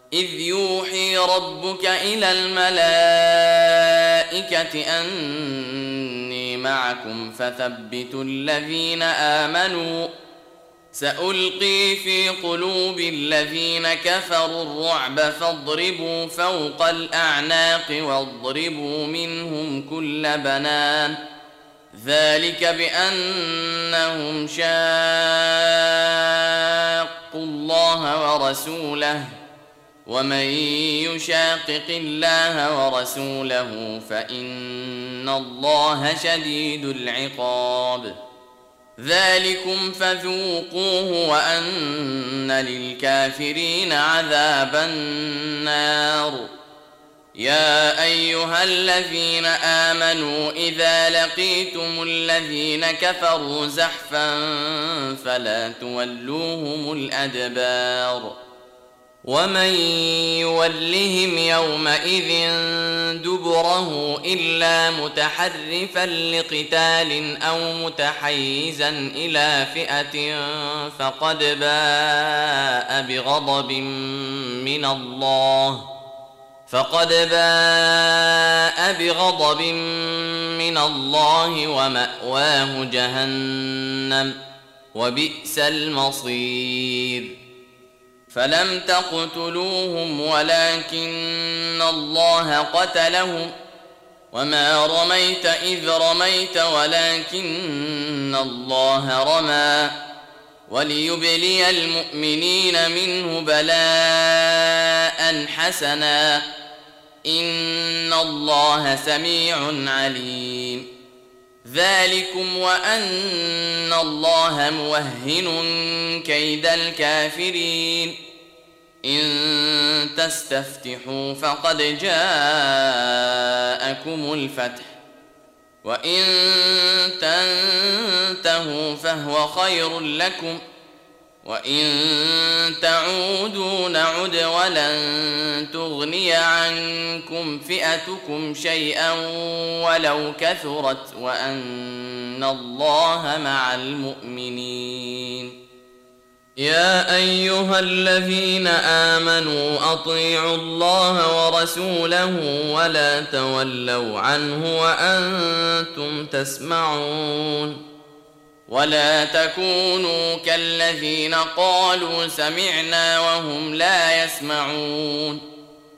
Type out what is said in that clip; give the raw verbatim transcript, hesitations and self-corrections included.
إذ يوحي ربك إلى الملائكة أني معكم فثبتوا الذين آمنوا سألقي في قلوب الذين كفروا الرعب فاضربوا فوق الأعناق واضربوا منهم كل بنان ذلك بأنهم شاقوا الله ورسوله ومن يشاقق الله ورسوله فإن الله شديد العقاب ذلكم فذوقوه وأن للكافرين عذاب النار يا أيها الذين آمنوا إذا لقيتم الذين كفروا زحفا فلا تولوهم الأدبار ومن يولهم يومئذ دبره إلا متحرفا لقتال أو متحيزا إلى فئة فقد باء بغضب من الله فقد باء بغضب من الله ومأواه جهنم وبئس المصير فلم تقتلوهم ولكن الله قتلهم وما رميت إذ رميت ولكن الله رمى وليبلي المؤمنين منه بلاء حسنا إن الله سميع عليم ذلكم وأن الله موهن كيد الكافرين إن تستفتحوا فقد جاءكم الفتح وإن تنتهوا فهو خير لكم وإن تعودوا نعد ولن تغني عنكم فئتكم شيئا ولو كثرت وأن الله مع المؤمنين يا أيها الذين آمنوا أطيعوا الله ورسوله ولا تولوا عنه وأنتم تسمعون ولا تكونوا كالذين قالوا سمعنا وهم لا يسمعون